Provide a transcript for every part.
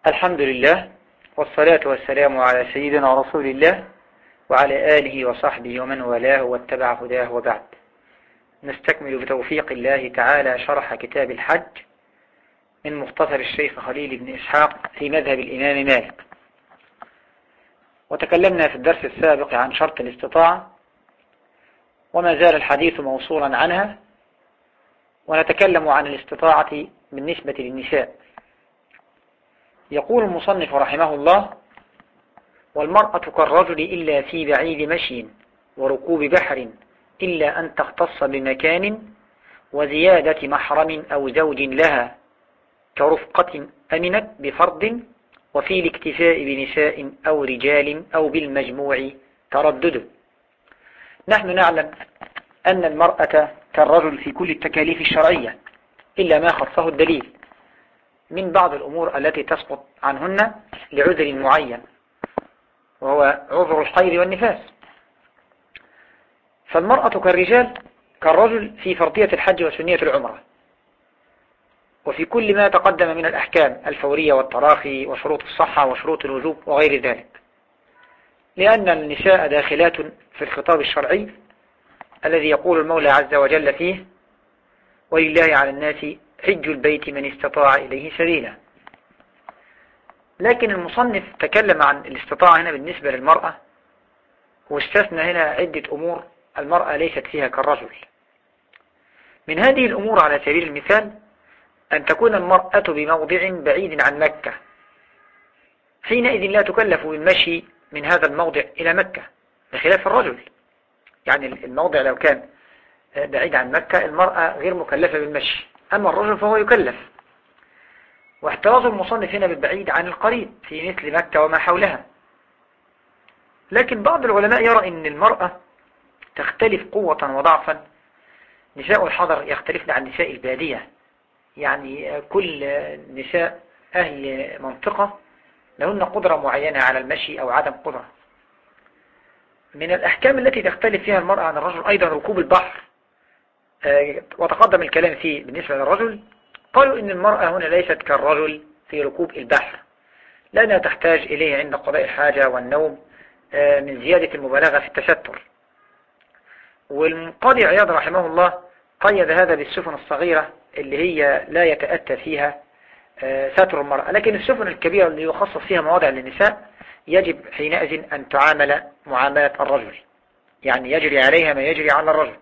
الحمد لله والصلاة والسلام على سيدنا رسول الله وعلى آله وصحبه ومن والاه واتبع هداه وبعد. نستكمل بتوفيق الله تعالى شرح كتاب الحج من مختصر الشيخ خليل بن إسحاق في مذهب الإمام مالك، وتكلمنا في الدرس السابق عن شرط الاستطاعة وما زال الحديث موصولا عنها، ونتكلم عن الاستطاعة بالنسبة للنساء. يقول المصنف رحمه الله: والمرأة كالرجل إلا في بعيد مشي وركوب بحر إلا أن تختص بمكان وزيادة محرم أو زوج لها كرفقة أمنت بفرض، وفي الاكتفاء بنساء أو رجال أو بالمجموع تردد. نحن نعلم أن المرأة كالرجل في كل التكاليف الشرعية إلا ما خصه الدليل من بعض الأمور التي تسقط عنهن لعذر معين، وهو عذر الحيض والنفاس. فالمرأة كالرجال كالرجل في فرضية الحج وسنية العمرة، وفي كل ما تقدم من الأحكام الفورية والتراخي وشروط الصحة وشروط الوجوب وغير ذلك، لأن النساء داخلات في الخطاب الشرعي الذي يقول المولى عز وجل فيه: ولله على الناس حج البيت من استطاع إليه سبيلا. لكن المصنف تكلم عن الاستطاعة هنا بالنسبة للمرأة، واستثنى هنا عدة أمور المرأة ليست فيها كالرجل. من هذه الأمور على سبيل المثال أن تكون المرأة بموضع بعيد عن مكة، حينئذ لا تكلف بالمشي من هذا الموضع إلى مكة، بخلاف الرجل. يعني الموضع لو كان بعيد عن مكة المرأة غير مكلفة بالمشي، أما الرجل فهو يكلف. واحتراز المصنف هنا بالبعيد عن القريب في مثل مكة وما حولها. لكن بعض العلماء يرى أن المرأة تختلف قوة وضعفا. نساء الحضر يختلفن عن نساء البادية، يعني كل نساء أهل منطقة لهن قدرة معينة على المشي أو عدم قدرة. من الأحكام التي تختلف فيها المرأة عن الرجل أيضا ركوب البحر، وتقدم الكلام فيه بالنسبة للرجل. قالوا إن المرأة هنا ليست كالرجل في ركوب البحر، لأنها تحتاج إليه عند قضاء الحاجة والنوم من زيادة المبالغة في التستر. والقاضي عياض رحمه الله قيد هذا بالسفن الصغيرة اللي هي لا يتأتى فيها ستر المرأة، لكن السفن الكبيرة اللي يخصص فيها مواضع للنساء يجب حينئذ أن تعامل معاملة الرجل، يعني يجري عليها ما يجري على الرجل.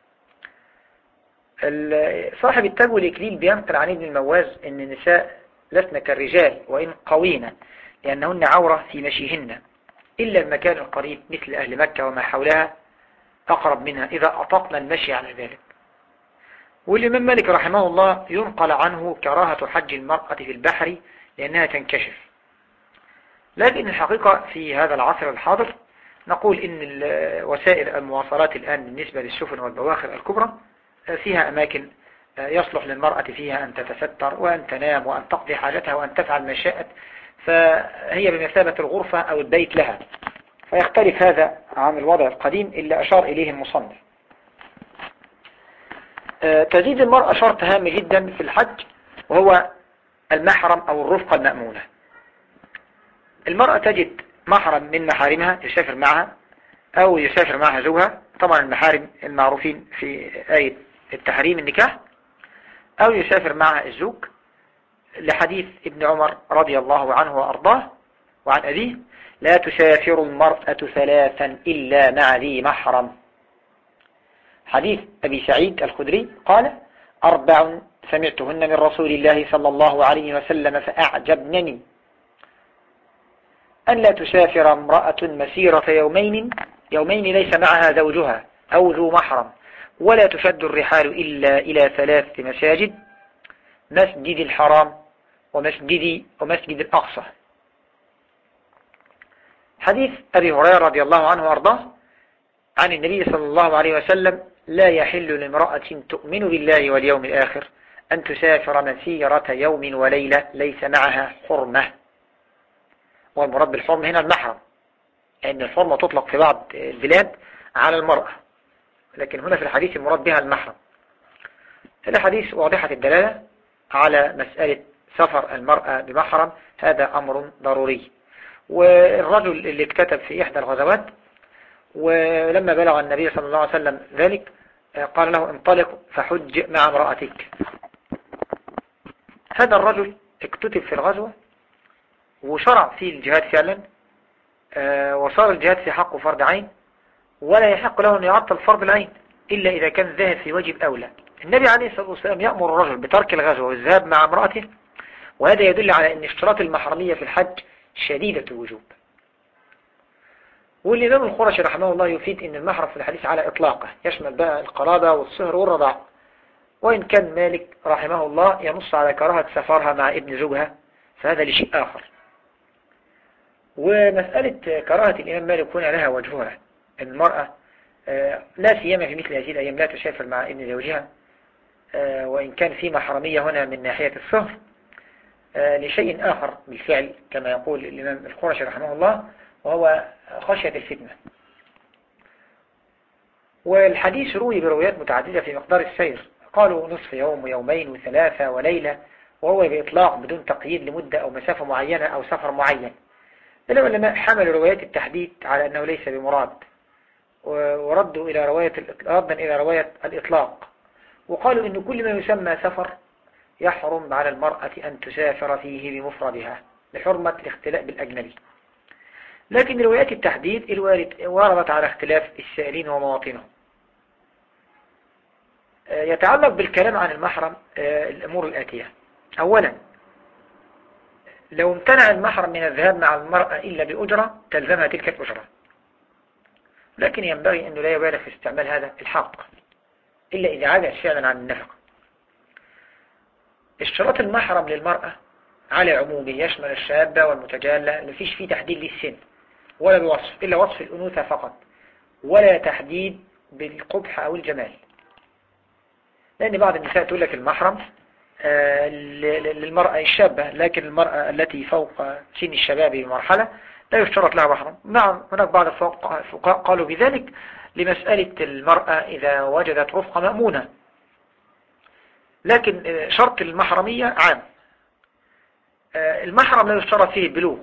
صاحب التاج والإكليل بينقل عن ابن المواز أن النساء لسن كالرجال وإن قوين، لأنهن عورة في مشيهن، إلا المكان القريب مثل أهل مكة وما حولها أقرب منها إذا أطقنا المشي على ذلك. والإمام مالك رحمه الله ينقل عنه كراهة حج المرأة في البحر لأنها تنكشف. لكن الحقيقة في هذا العصر الحاضر نقول إن وسائل المواصلات الآن بالنسبة للسفن والبواخر الكبرى فيها أماكن يصلح للمرأة فيها أن تتستر وأن تنام وأن تقضي حاجتها وأن تفعل ما شاءت، فهي بمثابة الغرفة أو البيت لها. فيختلف هذا عن الوضع القديم اللي أشار إليه المصنف. تزيد المرأة شرط هام جدا في الحج، وهو المحرم أو الرفقة المأمونة. المرأة تجد محرم من محارمها يسافر معها أو يسافر معها زوجها، طبعا المحارم المعروفين في آية التحريم النكاح، أو يسافر معها الزوج، لحديث ابن عمر رضي الله عنه وأرضاه وعن أبيه: لا تسافر المرأة ثلاثا إلا مع ذي محرم. حديث أبي سعيد الخدري قال: 4 سمعتهن من رسول الله صلى الله عليه وسلم فأعجبنني: أن لا تسافر امرأة مسيرة يومين ليس معها زوجها أو ذو محرم، ولا تشد الرحال إلا إلى 3 مساجد: مسجد الحرام ومسجد الأقصى. حديث أبي هريرة رضي الله عنه وأرضاه عن النبي صلى الله عليه وسلم: لا يحل لامرأة تؤمن بالله واليوم الآخر أن تسافر مسيرة يوم وليلة ليس معها حرمة. والمراد بالحرم هنا المحرم، لأن الحرمة تطلق في بعض البلاد على المرأة، لكن هنا في الحديث المراد بها المحرم. الحديث واضحة الدلالة على مسألة سفر المرأة بمحرم هذا أمر ضروري. والرجل اللي اكتتب في إحدى الغزوات ولما بلغ النبي صلى الله عليه وسلم ذلك قال له انطلق فحج مع امرأتك. هذا الرجل اكتتب في الغزوة وشرع في الجهاد فعلا، وصار الجهاد في حقه فرض عين، ولا يحق له أن يعطل فرض العين إلا إذا كان ذاهب في واجب أولى. النبي عليه الصلاة والسلام يأمر الرجل بترك الغزوة والذهاب مع امرأته، وهذا يدل على أن اشتراط المحرمية في الحج شديدة الوجوب. والإمام الخرشي رحمه الله يفيد أن المحرم في الحديث على إطلاقه يشمل بقى القرابة والصهر والرضاع، وإن كان مالك رحمه الله ينص على كراهة سفرها مع ابن زوجها، فهذا لشيء آخر. ومسألة كراهة الإمام مالك هنا لها وجهها. المرأة لا سيما في مثل هذه الأيام لا تسافر مع ابن زوجها، وإن كان في محرمية هنا من ناحية الصهر لشيء آخر بالفعل كما يقول الإمام الخرشي رحمه الله، وهو خشية الفتنة. والحديث روي بروايات متعددة في مقدار السير، قالوا نصف يوم ويومين وثلاثة وليلة، وهو بإطلاق بدون تقييد لمدة أو مسافة معينة أو سفر معين. العلماء حملوا روايات التحديد على أنه ليس بمراد، وردوا إلى رواية الإطلاق، وقالوا إن كل ما يسمى سفر يحرم على المرأة أن تسافر فيه بمفردها لحرمة الاختلاء بالأجنبي. لكن روايات التحديد وردت على اختلاف السائلين ومواطنهم. يتعلق بالكلام عن المحرم الأمور الآتية. أولا، لو امتنع المحرم من الذهاب مع المرأة إلا بأجرة تلزمها تلك الأجرة، لكن ينبغي أنه لا يبالغ في استعمال هذا الحق إلا إذا عجز فعلا عن النفقة. اشتراط المحرم للمرأة على عمومه يشمل الشابة والمتجالة، مفيش فيه تحديد للسن ولا بوصف إلا وصف الأنوثة فقط، ولا تحديد بالقبح أو الجمال. لأن بعض النساء تقول لك المحرم للمرأة الشابة، لكن المرأة التي فوق سن الشباب بمرحلة لا يشترط لها محرم. نعم، هناك بعض الفقهاء قالوا بذلك لمسألة المرأة إذا وجدت رفقة مأمونة، لكن شرط المحرمية عام. المحرم لا يشترط فيه البلوغ.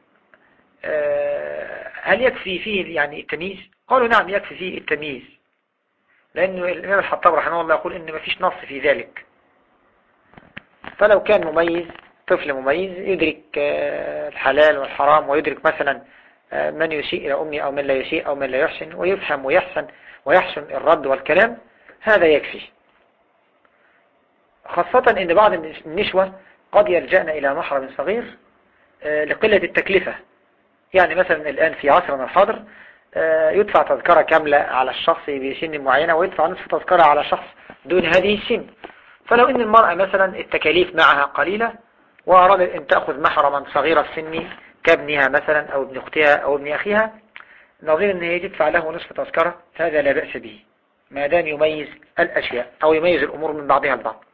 هل يكفي فيه يعني التمييز؟ قالوا نعم يكفي فيه التمييز، لأنه الإمام الحطاب رحمه الله يقول إن ما فيش نص في ذلك. فلو كان مميز، طفل مميز يدرك الحلال والحرام، ويدرك مثلا من يسيء إلى أمي أو من لا يسيء أو من لا يحسن، ويفهم ويحسن الرد والكلام، هذا يكفي. خاصة إن بعض النسوة قد يلجأن إلى محرم صغير لقلة التكلفة. يعني مثلا الآن في عصرنا الحاضر يدفع تذكرة كاملة على الشخص بسن معينة، ويدفع نصف تذكرة على شخص دون هذه السن. فلو إن المرأة مثلا التكاليف معها قليلة وأرادت أن تأخذ محرما صغير السن كابنها مثلا أو ابن أختها أو ابن أخيها، نظير أن هي تدفع له نصف تذكرة، هذا لا بأس به ما دام يميز الأشياء أو يميز الأمور من بعضها البعض.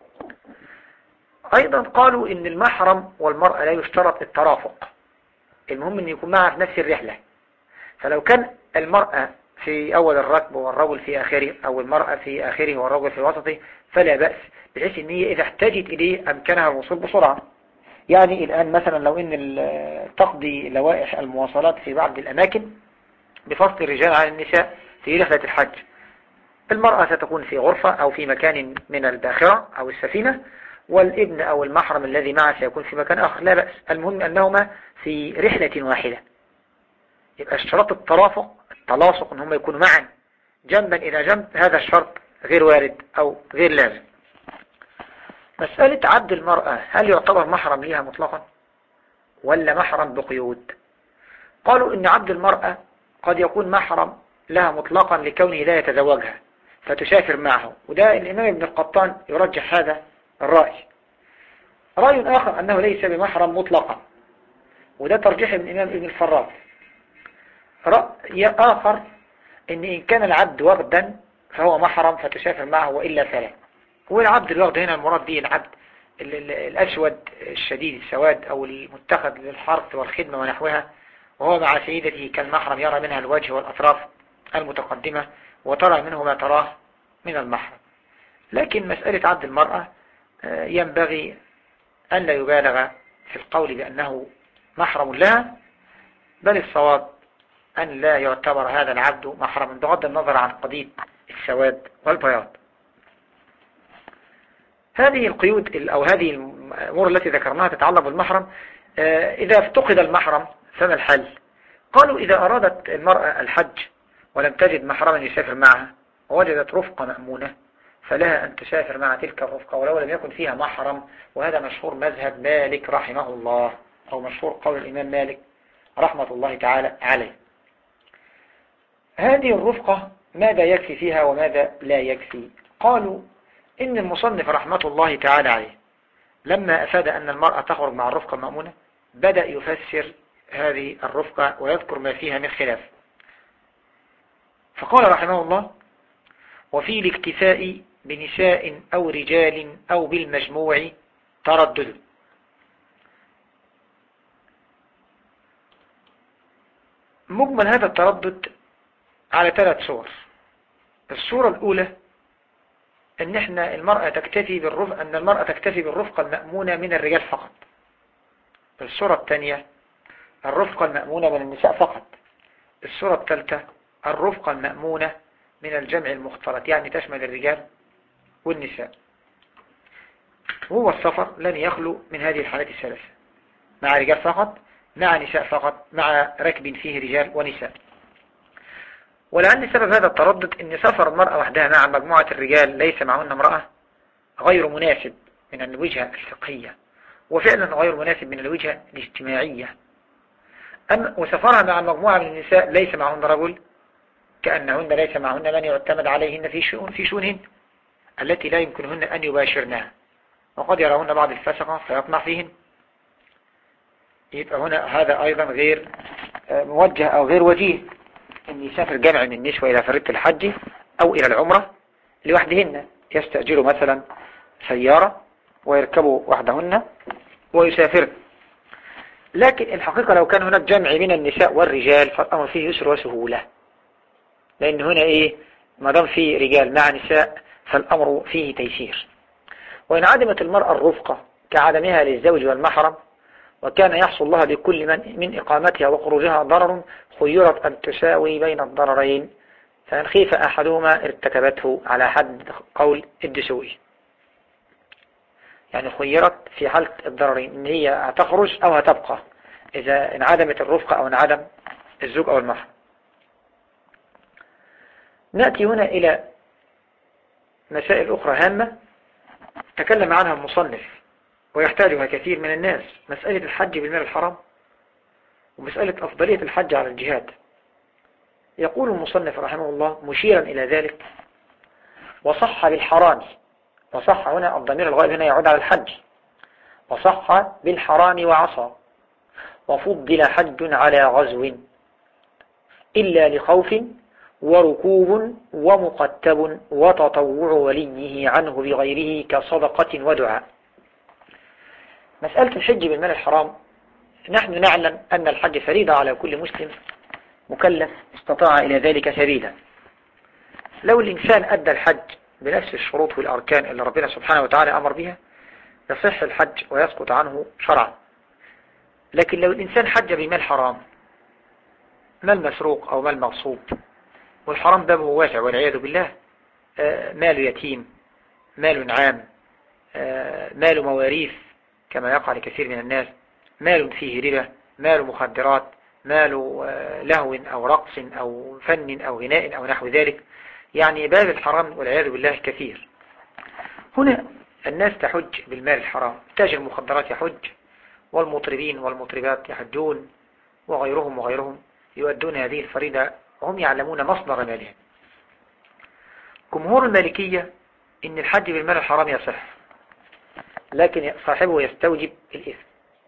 أيضا قالوا إن المحرم والمرأة لا يشترط الترافق، المهم أن يكون معها في نفس الرحلة. فلو كان المرأة في أول الركب والرجل في آخره، أو المرأة في آخره والرجل في وسطه، فلا بأس، بحيث أن هي إذا احتاجت إليه أمكنها الوصول بسرعة. يعني الآن مثلا لو أن تقضي لوائح المواصلات في بعض الأماكن بفصل الرجال عن النساء في رحلة الحج، المرأة ستكون في غرفة أو في مكان من الباخرة أو السفينة، والابن أو المحرم الذي معه سيكون في مكان آخر، لا بأس، المهم أنهما في رحلة واحدة. يبقى اشتراط الترافق التلاصق أن هم يكونوا معا جنبا إلى جنب، هذا الشرط غير وارد أو غير لازم. مسألة عبد المرأة هل يعتبر محرم لها مطلقا ولا محرم بقيود؟ قالوا إن عبد المرأة قد يكون محرم لها مطلقا لكونه لا يتزوجها فتسافر معه، وده الإمام ابن القطان يرجح هذا الرأي. رأي آخر أنه ليس بمحرم مطلقا، وده ترجيح من الإمام ابن الفراء. رأي آخر إن كان العبد وغدا فهو محرم فتسافر معه وإلا فلا. والعبد الوغد هنا المراد به العبد الأسود الشديد السواد أو المتخذ للحرث والخدمة ونحوها، وهو مع سيدته كالمحرم يرى منها الوجه والأطراف المتقدمة وترى منه ما تراه من المحرم. لكن مسألة عبد المرأة ينبغي أن لا يبالغ في القول بأنه محرم لها، بل الصواب أن لا يعتبر هذا العبد محرما بغض النظر عن قضية السواد والبياض. هذه القيود أو هذه الأمور التي ذكرناها تتعلق بالمحرم. إذا افتقد المحرم فما الحل؟ قالوا إذا أرادت المرأة الحج ولم تجد محرما يسافر معها ووجدت رفقة مأمونة فلها أن تسافر مع تلك الرفقة ولو لم يكن فيها محرم، وهذا مشهور مذهب مالك رحمه الله، أو مشهور قول الإمام مالك رحمة الله تعالى عليه. هذه الرفقة ماذا يكفي فيها وماذا لا يكفي؟ قالوا إن المصنف رحمة الله تعالى عليه لما أفاد أن المرأة تخرج مع الرفقة المأمونة بدأ يفسر هذه الرفقة ويذكر ما فيها من خلاف، فقال رحمه الله: وفي الاكتفاء بنساء أو رجال أو بالمجموع تردد. مجمل هذا التردد على 3 صور. الصورة الأولى أن المرأة تكتفي بالرفقة المأمونة من الرجال فقط. الصورة الثانية الرفقة المأمونة من النساء فقط. الصورة الثالثة الرفقة المأمونة من الجمع المختلط، يعني تشمل الرجال والنساء. هو السفر لن يخلو من هذه الحالات الثلاثة، مع رجال فقط، مع نساء فقط، مع ركب فيه رجال ونساء. ولعل سبب هذا التردد أن سفر المرأة وحدها مع مجموعة الرجال ليس معهن امرأة غير مناسب من الوجهة الفقهية، وفعلا غير مناسب من الوجهة الاجتماعية. وسفرها مع مجموعة من النساء ليس معهن رجل، كأنهن ليس معهن من يعتمد عليهن في شؤونهن التي لا يمكنهن أن يباشرنها، وقد يرون بعض الفسقة فيطمع فيهن. يبقى هنا هذا أيضا غير موجه أو غير وجيه أن يسافر جمع من النسوة إلى فريضة الحج أو إلى العمرة لوحدهن، يستأجروا مثلا سيارة ويركبوا وحدهن ويسافر. لكن الحقيقة لو كان هناك جمع من النساء والرجال فالأمر فيه يسر وسهولة، لأن هنا ما دام فيه رجال مع نساء فالأمر فيه تيسير. وإن عدمت المرأة الرفقة كعدمها للزوج والمحرم وكان يحصل لها بكل من إقامتها وخروجها ضرر خيرت أن تساوي بين الضررين، فإن خيف أحدهما ارتكبته على حد قول الدسوقي. يعني خيرت في حالة الضررين إن هي هتخرج أو هتبقى إذا انعدمت الرفقة أو انعدم الزوج أو المحرم. نأتي هنا إلى مسائل أخرى هامة تكلم عنها المصنف ويحتاجها كثير من الناس، مسألة الحج بالمال الحرام ومسألة أفضلية الحج على الجهاد. يقول المصنف رحمه الله مشيرا إلى ذلك: وصح بالحرام، وصح هنا الضمير الغائب هنا يعود على الحج، وصح بالحرام وعصى، وفضل حج على غزو إلا لخوف وركوب ومقتب وتطوع وليه عنه بغيره كصدقة ودعاء. مسألة الحج بالمال الحرام، نحن نعلم أن الحج فريضة على كل مسلم مكلف استطاع إلى ذلك سبيلا. لو الإنسان أدى الحج بنفس الشروط والأركان اللي ربنا سبحانه وتعالى أمر بها يصح الحج ويسقط عنه شرعا. لكن لو الإنسان حج بمال حرام، مال مسروق أو مال مغصوب، والحرام بابه واسع والعياذ بالله، مال يتيم، مال عام، مال مواريث كما يقع لكثير من الناس، مال فيه ربا، مال مخدرات، مال لهو أو رقص أو فن أو غناء أو نحو ذلك، يعني باب الحرام والعياذ بالله كثير. هنا الناس تحج بالمال الحرام، تاجر المخدرات يحج، والمطربين والمطربات يحجون، وغيرهم يؤدون هذه الفريضة وهم يعلمون مصدر مالهم. جمهور المالكية إن الحج بالمال الحرام يصح، لكن صاحبه يستوجب الإثم.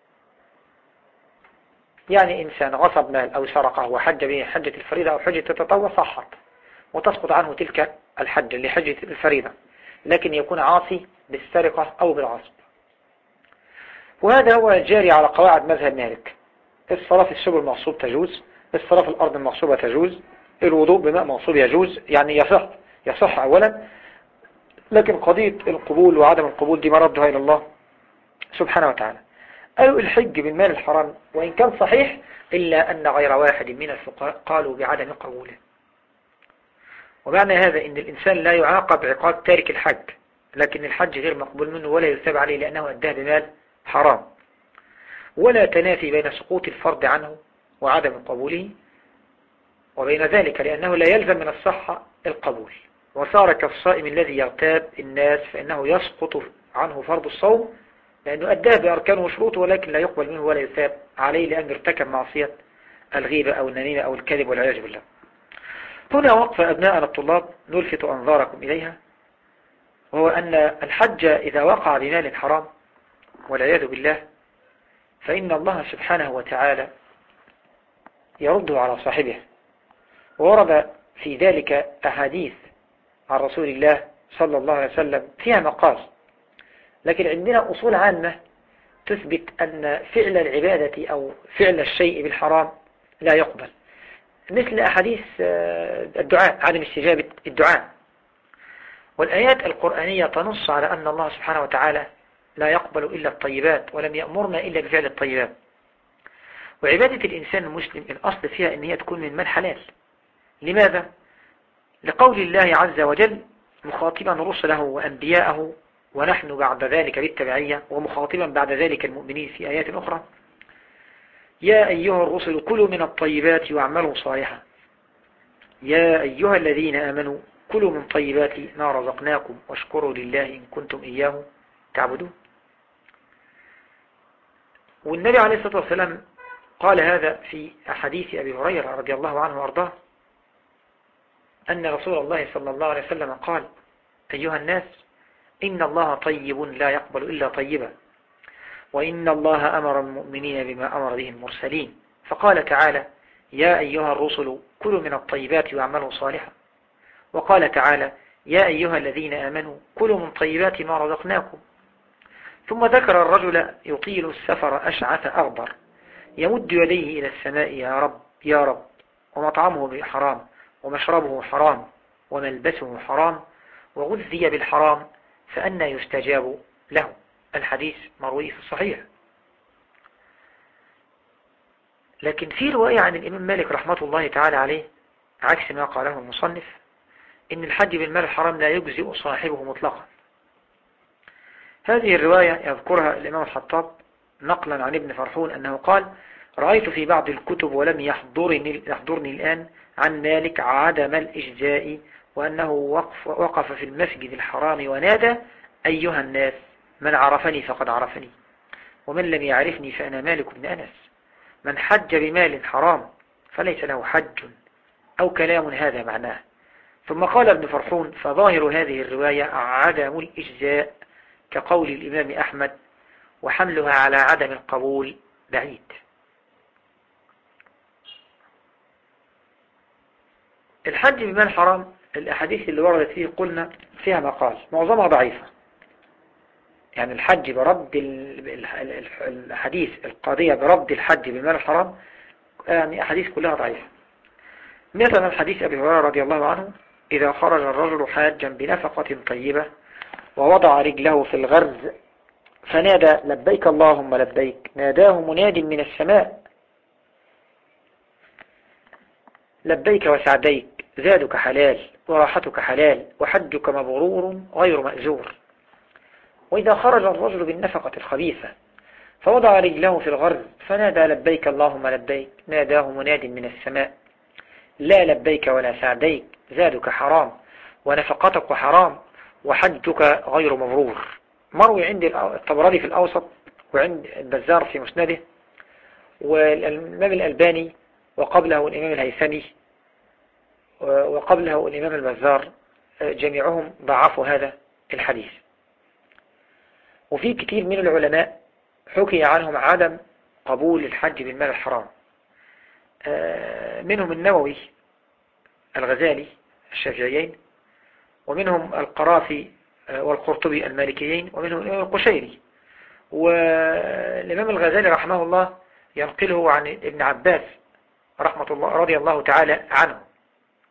يعني إنسان غصب مال أو سرقه وحج به حجة الفريضة أو حجة التطوع صحت وتسقط عنه تلك الحجة لحجة الفريضة، لكن يكون عاصي بالسرقة أو بالغصب. وهذا هو الجاري على قواعد مذهب مالك: الصلاة في السبل المغصوب تجوز، الصلاة في الأرض المغصوبة تجوز، الوضوء بماء مغصوب يجوز، يعني يصح أولا، لكن قضية القبول وعدم القبول دي مردها إلى الله سبحانه وتعالى. قالوا الحج بالمال الحرام وإن كان صحيح إلا أن غير واحد من الفقهاء قالوا بعدم قبوله. ومعنى هذا أن الإنسان لا يعاقب عقاب تارك الحج، لكن الحج غير مقبول منه ولا يثاب عليه لأنه أداه بمال حرام، ولا تنافي بين سقوط الفرض عنه وعدم قبوله وبين ذلك، لأنه لا يلزم من الصحة القبول. وصار كالصائم الذي يغتاب الناس فإنه يسقط عنه فرض الصوم لأنه أداه بأركانه وشروطه، ولكن لا يقبل منه ولا يثاب عليه لأنه ارتكب معصية الغيبة أو النميمة أو الكذب والعياذ بالله. هنا وقفة أبناءنا الطلاب نلفت أنظاركم إليها، وهو أن الحج إذا وقع بمال حرام والعياذ بالله فإن الله سبحانه وتعالى يرده على صاحبه. وورد في ذلك أحاديث عن رسول الله صلى الله عليه وسلم فيها مقال، لكن عندنا أصول عامة تثبت أن فعل العبادة أو فعل الشيء بالحرام لا يقبل، مثل أحاديث الدعاء، عدم استجابة الدعاء. والآيات القرآنية تنص على أن الله سبحانه وتعالى لا يقبل إلا الطيبات ولم يأمرنا إلا بفعل الطيبات. وعبادة الإنسان المسلم الأصل فيها أن هي تكون من مال حلال. لماذا؟ لقول الله عز وجل مخاطبا رسله وأنبياءه ونحن بعد ذلك بالتبعية، ومخاطبا بعد ذلك المؤمنين في آيات أخرى: يا أيها الرسل كلوا من الطيبات واعملوا صالحا، يا أيها الذين آمنوا كلوا من طيبات ما رزقناكم واشكروا لله إن كنتم إياه تعبدون. والنبي عليه الصلاة والسلام قال هذا في أحاديث أبي هريرة رضي الله عنه وأرضاه أن رسول الله صلى الله عليه وسلم قال: أيها الناس إن الله طيب لا يقبل إلا طيبا، وإن الله أمر المؤمنين بما أمر به المرسلين، فقال تعالى: يا أيها الرسل كلوا من الطيبات واعملوا صالحا. وقال تعالى: يا أيها الذين آمنوا كلوا من طيبات ما رزقناكم. ثم ذكر الرجل يطيل السفر أشعث أغبر يمد يديه إلى السماء: يا رب يا رب، ومطعمه حرام ومشربه حرام وملبسه حرام وغذي بالحرام فأنى يستجاب له. الحديث مروي في الصحيح. لكن في رواية عن الإمام مالك رحمة الله تعالى عليه عكس ما قاله المصنف، إن الحج بالمال الحرام لا يجزئ صاحبه مطلقا. هذه الرواية يذكرها الإمام الحطاب نقلا عن ابن فرحون أنه قال: رأيت في بعض الكتب ولم يحضرني الآن عن مالك عدم الإجزاء، وأنه وقف في المسجد الحرام ونادى: أيها الناس، من عرفني فقد عرفني، ومن لم يعرفني فأنا مالك بن أنس، من حج بمال حرام فليس له حج، أو كلام هذا معناه. ثم قال ابن فرحون: فظاهر هذه الرواية عدم الإجزاء كقول الإمام أحمد، وحملها على عدم القبول بعيد. الحج بمال حرام الأحاديث اللي وردت فيه قلنا فيها مقال معظمها ضعيفة، يعني الحج برد الحديث القاضية برد الحج بمال الحرام، يعني أحاديث كلها ضعيفة. مثلا حديث أبي هريرة رضي الله عنه: إذا خرج الرجل حاجا بنفقة طيبة ووضع رجله في الغرز فنادى: لبيك اللهم لبيك، ناداه مناد من السماء: لبيك وسعديك، زادك حلال وراحتك حلال وحجك مبرور غير مأزور. وإذا خرج الرجل بالنفقة الخبيثة فوضع رجله في الغرز فنادى: لبيك اللهم لبيك، ناداه مناد من السماء: لا لبيك ولا سعديك، زادك حرام ونفقتك حرام وحجك غير مبرور. مروي عند الطبراني في الأوسط وعند البزار في مسنده والإمام الألباني وقبله الإمام الهيثمي وقبله الإمام البزار، جميعهم ضعفوا هذا الحديث. وفي كثير من العلماء حكي عنهم عدم قبول الحج بالمال الحرام، منهم النووي، الغزالي الشافعيين، ومنهم القرافي والقرطبي المالكيين، ومنهم الإمام القشيري. والإمام الغزالي رحمه الله ينقله عن ابن عباس رحمة الله رضي الله تعالى عنه،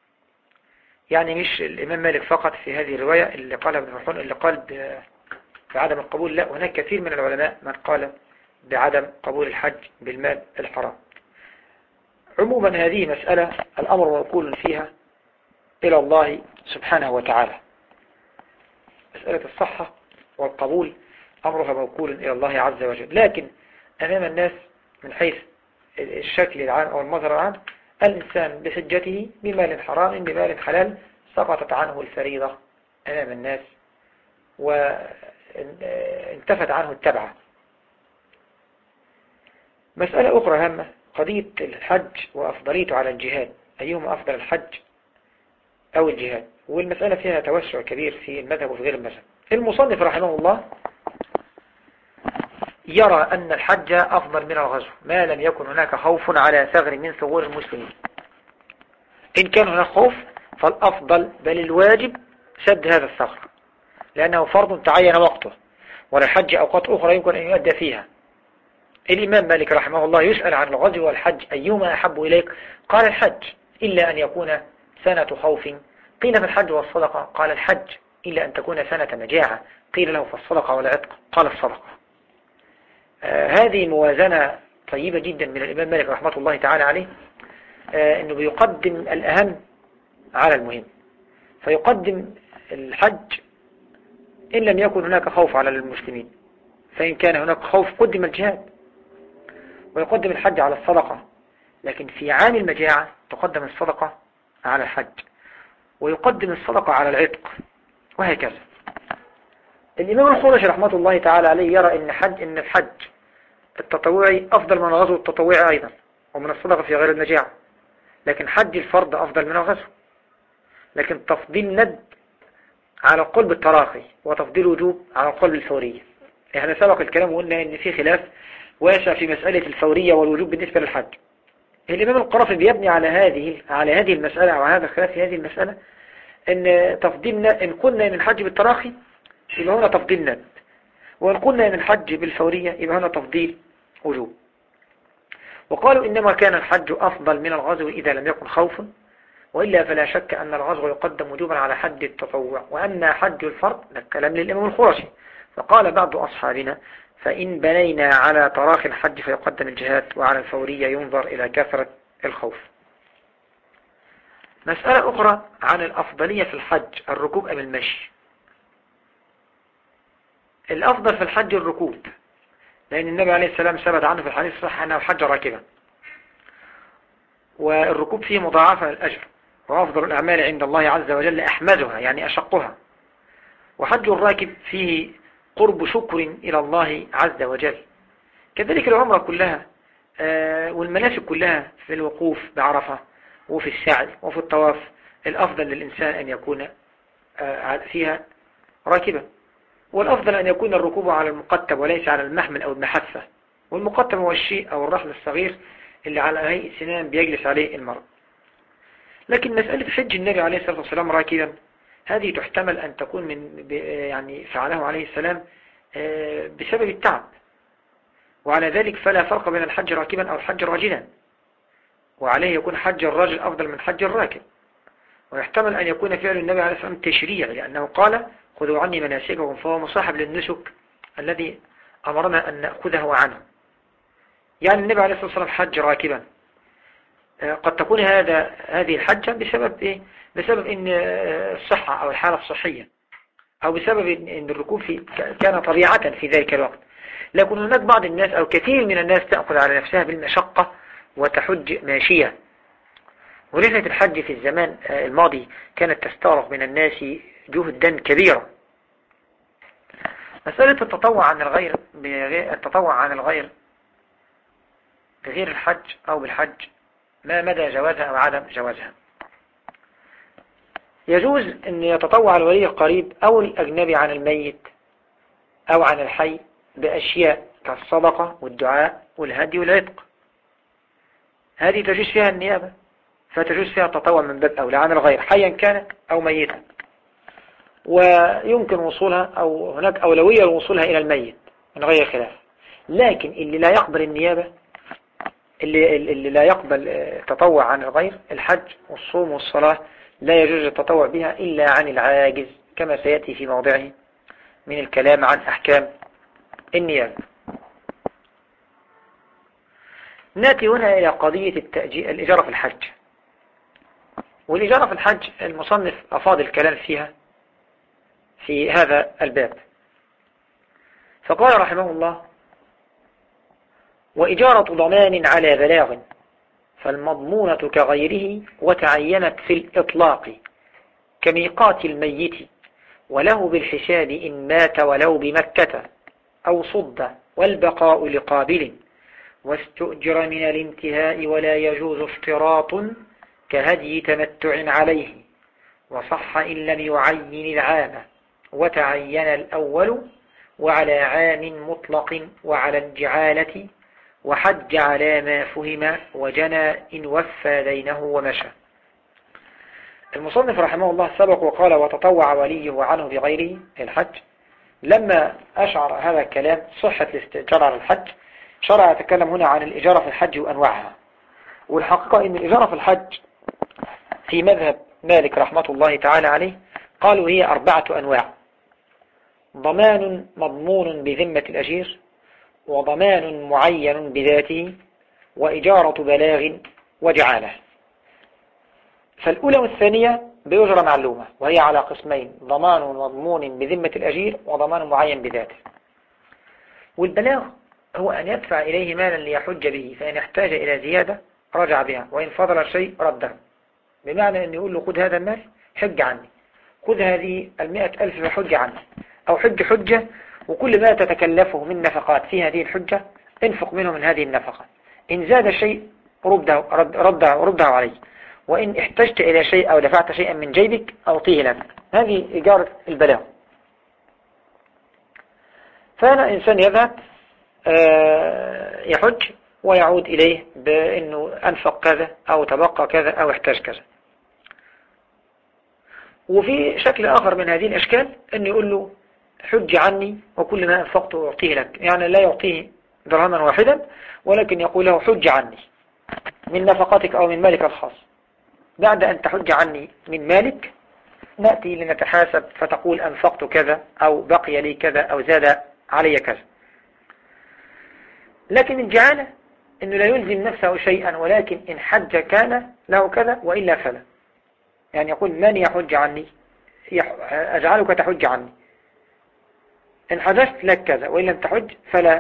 يعني مش الإمام مالك فقط في هذه الرواية اللي قالها ابن فرحون اللي قال بعدم القبول، لا، هناك كثير من العلماء من قال بعدم قبول الحج بالمال الحرام. عموما هذه مسألة الأمر موكول فيها إلى الله سبحانه وتعالى. مسألة الصحة والقبول أمرها موكول إلى الله عز وجل، لكن أمام الناس من حيث الشكل العام أو المظهر العام الإنسان بحجته بمال حرام بمال حلال سقطت عنه الفريضة أمام الناس وانتفت عنه التبعة. مسألة أخرى هامة قضية الحج وأفضليته على الجهاد، أيهما أفضل الحج أو الجهاد؟ والمسألة فيها توسع كبير في المذهب وفي غير المذهب. المصنف رحمه الله يرى أن الحج أفضل من الغزو ما لم يكن هناك خوف على ثغر من ثغور المسلمين. إن كان هناك خوف فالأفضل بل الواجب سد هذا الثغر، لأنه فرض تعين وقته، وللحج أوقات أخرى يمكن أن يؤدى فيها. الإمام مالك رحمه الله يسأل عن الغزو والحج أيهما أحب إليك؟ قال الحج إلا أن يكون سنة خوف. قيل في الحج والصدقة؟ قال الحج إلا أن تكون سنة مجاعة. قيل له فالصدقة والعتق؟ قال الصدقة. هذه موازنة طيبة جدا من الإمام مالك رحمة الله تعالى عليه، أنه بيقدم الأهم على المهم، فيقدم الحج إن لم يكن هناك خوف على المسلمين، فإن كان هناك خوف قدم الجهاد، ويقدم الحج على الصدقة، لكن في عام المجاعة تقدم الصدقة على الحج، ويقدم الصدقة على العتق، وهكذا. الإمام الخرشي رحمة الله تعالى عليه يرى إن الحج التطوعي أفضل من الغزو التطوعي أيضا، ومن الصدقة في غير المجاعة، لكن حج الفرد أفضل من الغزو، لكن تفضيل ند على القول بالتراخي وتفضيل وجوب على القول بالفورية. احنا سبق الكلام وقلنا ان في خلاف واسع في مسألة الفورية والوجوب بالنسبة للحج. الإمام القرافي بيبني على هذه المسألة أو هذا الخلاف في هذه المسألة ان تفضيلنا إن قلنا ان الحج بالتراخي يبقى هنا تفضيل ند، وإن قلنا ان الحج بالفورية يبقى هنا تفضيل وجوب. وقالوا إنما كان الحج أفضل من الغزو إذا لم يكن خوف، وإلا فلا شك أن الغزو يقدم وجوبا على حج التطوع، وأما حج الفرض الكلام للإمام الخرشي. فقال بعض أصحابنا فإن بنينا على تراخي الحج فيقدم الجهاد، وعلى الفورية ينظر إلى كثرة الخوف. مسألة أخرى عن الأفضلية في الحج الركوب أم المشي. الأفضل في الحج الركوب، لأن النبي عليه السلام ثبت عنه في الحديث الصحيح أنه حج راكبا، والركوب فيه مضاعفة الأجر، وأفضل الأعمال عند الله عز وجل أحمدها يعني أشقها. وحج الراكب فيه قرب شكر إلى الله عز وجل. كذلك العمرة كلها والمناسك كلها في الوقوف بعرفة وفي السعي وفي الطواف الأفضل للإنسان أن يكون فيها راكبا، والأفضل أن يكون الركوب على المقتب وليس على المحمل أو المحفة. والمقتب هو الشيء أو الرحل الصغير اللي على هيئة سنان بيجلس عليه المرء. لكن مسألة حج النبي عليه الصلاة والسلام راكبا هذه تحتمل أن تكون يعني فعله عليه السلام بسبب التعب، وعلى ذلك فلا فرق بين الحج راكبا أو الحج راجلا، وعليه يكون حج الراجل أفضل من حج الراكب. ويحتمل أن يكون فعل النبي عليه الصلاة والسلام تشريعي، لأنه قال خذوا عني مناسككم، فهو مصاحب للنسك الذي أمرنا أن نأخذه عنه. يعني النبي عليه الصلاة والسلام حج راكبا، قد تكون هذه الحجة بسبب إيه؟ بسبب إن الصحة أو الحالة الصحية، أو بسبب إن الركوب كان طبيعة في ذلك الوقت. لكن هناك بعض الناس أو كثير من الناس تأخذ على نفسها بالمشقة وتحج ماشية. ورحلة الحج في الزمان الماضي كانت تستغرق من الناس جهدا كبيرا. مسألة التطوع عن الغير بغير الحج أو بالحج، ما مدى جوازها أو عدم جوازها؟ يجوز أن يتطوع الولي القريب أو الأجنبي عن الميت أو عن الحي بأشياء كالصدقة والدعاء والهدي والعتق. هذه تجوز فيها النيابة، فتجوز فيها التطوع من باب أولى عن الغير حيا كان أو ميتا، ويمكن وصولها أو هناك أولوية لوصولها إلى الميت من غير خلاف. لكن اللي لا يقبل النيابة، اللي لا يقبل التطوع عن الغير، الحج والصوم والصلاة لا يجوز التطوع بها إلا عن العاجز، كما سيأتي في موضعه من الكلام عن أحكام النيابة. نأتي هنا إلى قضية الإجارة في الحج. والإجارة في الحج المصنف أفاض الكلام فيها في هذا الباب، فقال رحمه الله: وإجارة ضمان على بلاغ فالمضمونة كغيره وتعينت في الإطلاق كميقات الميت وله بالحساب إن مات ولو بمكة أو صد والبقاء لقابل واستؤجر من الانتهاء ولا يجوز اشتراط كهدي تمتع عليه وصح إن لم يعين العام وتعين الأول وعلى عام مطلق وعلى الجعالة وحج على ما فهم وجنى إن وفى دينه ومشى. المصنف رحمه الله سبق وقال: وتطوع وليه عنه بغيره الحج. لما أشعر هذا الكلام صحة الاستئجار على الحج شرع يتكلم هنا عن الإجارة في الحج وأنواعها. والحقيقة أن الإجارة في الحج في مذهب مالك رحمة الله تعالى عليه قالوا هي 4 أنواع: ضمان مضمون بذمة الأجير، وضمان معين بذاته، وإجارة بلاغ، وجعالة. فالأولى والثانية بأجرة معلومة، وهي على قسمين: ضمان مضمون بذمة الأجير وضمان معين بذاته. والبلاغ هو أن يدفع إليه مالا ليحج به، فإن احتاج إلى زيادة رجع بها، وإن فضل شيء رده. بمعنى أن يقول له: خذ هذا المال حج عني، خذ هذه 100,000 وحج عني، أو حج حجة، وكل ما تتكلفه من نفقات في هذه الحجة انفق منه من هذه النفقة، إن زاد شيء رده عليه، وإن احتجت إلى شيء أو دفعت شيئا من جيبك أعطيه لك. هذه إجارة البلاغ. فأنا إنسان يذهب يحج ويعود إليه بأنه أنفق كذا أو تبقى كذا أو احتاج كذا. وفي شكل آخر من هذه الأشكال أنه يقول له: حج عني وكل ما أنفقته أعطيه لك، يعني لا يعطيه درهما واحدا، ولكن يقول له: حج عني من نفقاتك أو من مالك الخاص. بعد أن تحج عني من مالك نأتي لنتحاسب، فتقول: أنفقت كذا أو بقي لي كذا أو زاد علي كذا. لكن الجعالة أنه لا يلزم نفسه شيئا، ولكن إن حج كان له كذا وإلا فلا. يعني يقول: من يحج عني أجعلك تحج عني، إن حججت لك كذا وإن لم تحج فلا.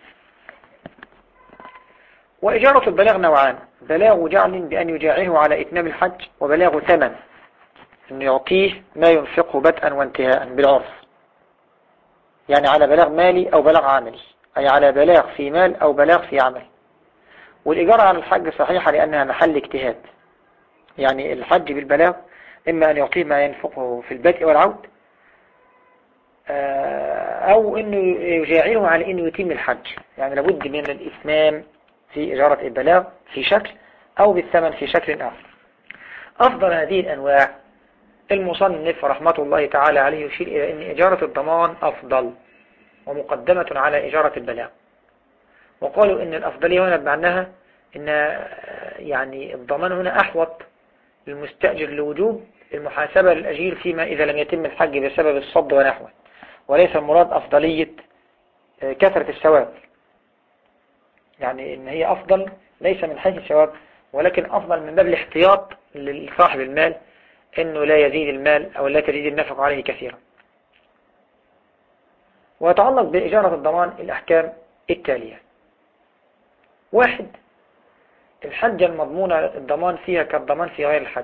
وإجارة البلاغ نوعان: بلاغ جعل بأن يجاعله على إتمام الحج، وبلاغ ثمن أن يعطيه ما ينفقه بدءا وانتهاء بالعرف، يعني على بلاغ مالي أو بلاغ عملي، أي على بلاغ في مال أو بلاغ في عمل. والإجارة على الحج صحيحة لأنها محل اجتهاد، يعني الحج بالبلاغ إما أن يعطيه ما ينفقه في البدء والعود، أو أنه يجاعله على أنه يتم الحج، يعني لابد من الإتمام في إجارة البلاغ في شكل، أو بالثمن في شكل آخر. أفضل هذه الأنواع المصنف رحمة الله تعالى عليه يشير إلى أن إجارة الضمان أفضل ومقدمة على إجارة البلاغ. وقالوا أن الأفضلية هنا بمعناها أن يعني الضمان هنا أحوط للمستأجر لوجوب المحاسبة للأجير فيما إذا لم يتم الحج بسبب الصد ونحوه، وليس المراد أفضلية كثرة الثواب، يعني إن هي أفضل ليس من حيث الثواب، ولكن أفضل من باب الاحتياط لصاحب المال إنه لا يزيد المال أو لا تزيد النفق عليه كثيرا. ويتعلق بإجارة الضمان الأحكام التالية: 1. الحجة المضمونة الضمان فيها كالضمان في غير الحج،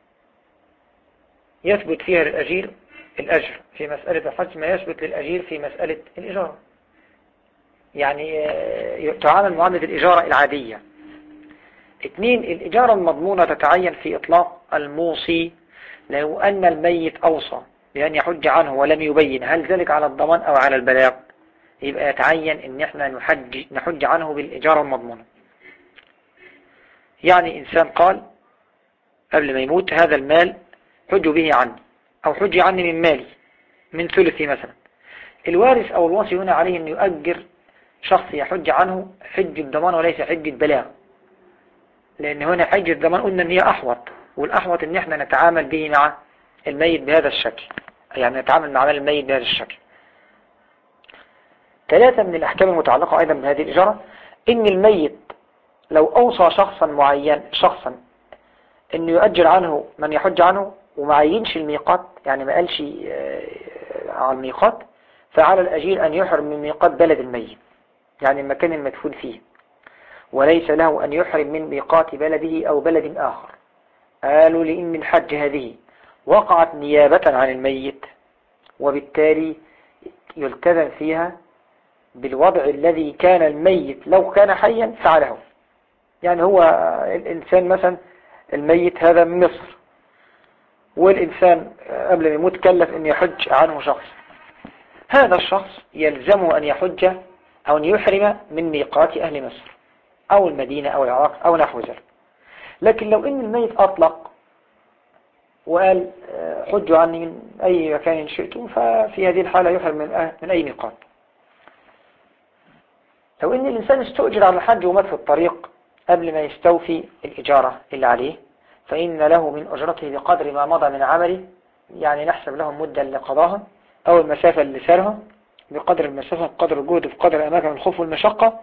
يثبت فيها للأجير الأجر في مسألة الحج ما يثبت للأجير في مسألة الإجارة، يعني تعامل معاملة الإجارة العادية. 2. الإجارة المضمونة تتعين في إطلاق الموصي لو أن الميت أوصى بأن يحج عنه ولم يبين هل ذلك على الضمان أو على البلاغ، يبقى يتعين أن احنا نحج عنه بالإجارة المضمونة. يعني إنسان قال قبل ما يموت: هذا المال حج به عني، أو حج عني من مالي من ثلثي مثلا. الوارث أو الوصي هنا عليه أن يؤجر شخص يحج عنه حج الضمان وليس حج البلاغ، لأن هنا حج الضمان قلنا أن هي أحوط، والأحوط أن احنا نتعامل به مع الميت بهذا الشكل، يعني نتعامل مع مال الميت بهذا الشكل. ثلاثة من الأحكام المتعلقة أيضا بهذه الإجارة، إن الميت لو أوصى شخصا إنه يؤجر عنه من يحج عنه وما عينش الميقات، يعني ما قالش على الميقات، فعلى الأجير أن يحرم من ميقات بلد الميت، يعني المكان المدفون فيه، وليس له أن يحرم من ميقات بلده أو بلد آخر. قالوا لأن الحج هذه وقعت نيابة عن الميت، وبالتالي يلتزم فيها بالوضع الذي كان الميت لو كان حيا فعله. يعني هو الإنسان مثلا الميت هذا من مصر، والإنسان قبل ما يموت كلف أن يحج عنه شخص، هذا الشخص يلزمه أن يحج أو أن يحرم من ميقات أهل مصر أو المدينة أو العراق أو نحو ذلك. لكن لو أن الميت أطلق وقال حجوا عني من أي مكان شئتم، ففي هذه الحالة يحرم من أي ميقات. لو أن الإنسان استؤجر على الحج ومات في الطريق قبل ما يستوفي الإجارة اللي عليه، فإن له من أجرته بقدر ما مضى من عمله، يعني نحسب له مدة لقضاها أو المسافة اللي سارها بقدر المسافة، بقدر الجهد، بقدر أماكن الخوف والمشقة،